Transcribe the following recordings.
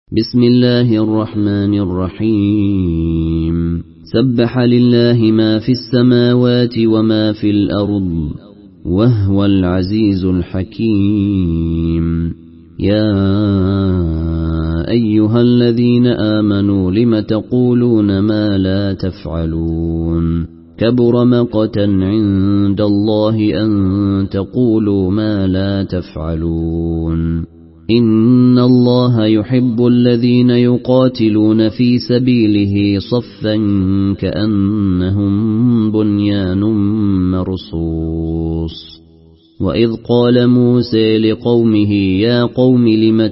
بسم الله الرحمن الرحيم سبح لله ما في السماوات وما في الأرض وهو العزيز الحكيم يا أيها الذين آمنوا لم تقولون ما لا تفعلون كبر مقتا عند الله أن تقولوا ما لا تفعلون إن الله يحب الذين يقاتلون في سبيله صفا كأنهم بنيان مرصوص وإذ قال موسى لقومه يا قوم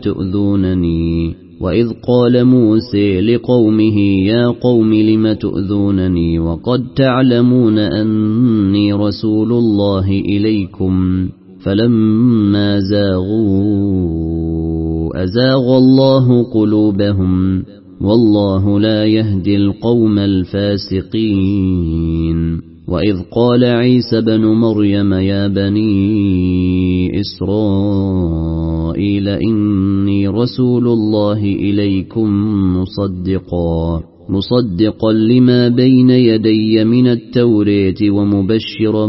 لم تؤذونني وقد تعلمون أني رسول الله إليكم فلما زاغوا أزاغ الله قلوبهم والله لا يهدي القوم الفاسقين وإذ قال عيسى بن مريم يا بني إسرائيل إني رسول الله إليكم مصدقا لما بين يدي من التوراة ومبشرا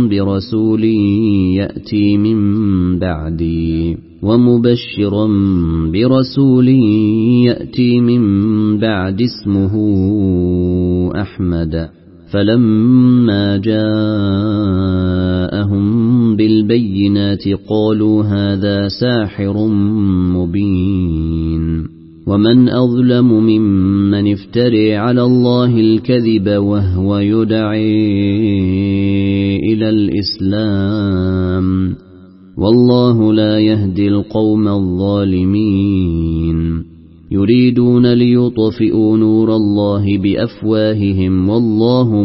برسول يأتي من بعد اسمه أحمد فلما جاءهم بالبينات قالوا هذا ساحر مبين ومن أظلم ممن افتري على الله الكذب وهو يدعي إلى الإسلام والله لا يهدي القوم الظالمين يريدون ليطفئوا نور الله بأفواههم والله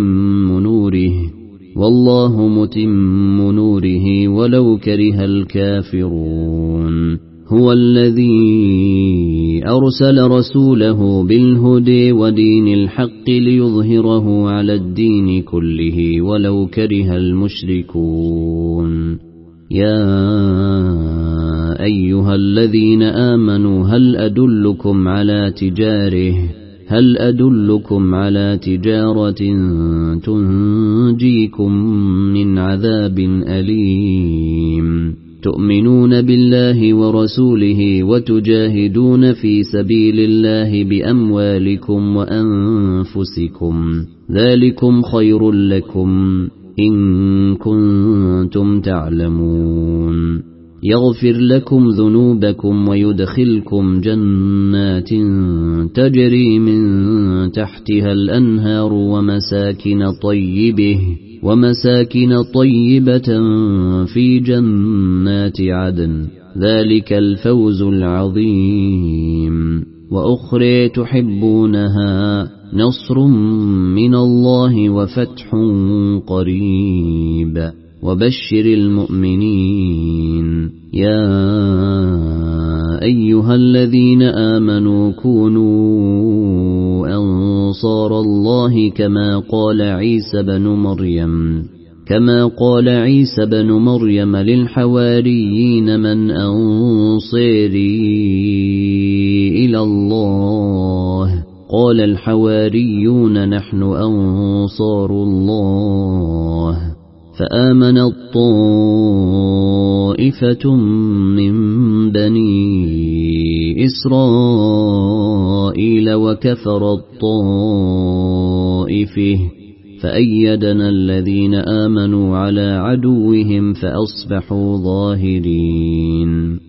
متم نوره ولو كره الكافرون هو الذي أرسل رسوله بالهدى ودين الحق ليظهره على الدين كله ولو كره المشركون يا أيها الذين آمنوا هل أدلكم على تجارة تنجيكم من عذاب أليم تؤمنون بالله ورسوله وتجاهدون في سبيل الله بأموالكم وأنفسكم ذلكم خير لكم إن كنتم تعلمون يغفر لكم ذنوبكم ويدخلكم جنات تجري من تحتها الأنهار ومساكن طيبة في جنات عدن ذلك الفوز العظيم وأخرى تحبونها نصر من الله وفتح قريب وبشر المؤمنين يا أيها الذين آمنوا كونوا أنصار الله كما قال عيسى بن مريم للحواريين من أنصاري إلى الله قال الحواريون نحن أنصار الله فآمنت طائفة من بني إسرائيل وكفرت طائفة فأيدنا الذين آمنوا على عدوهم فأصبحوا ظاهرين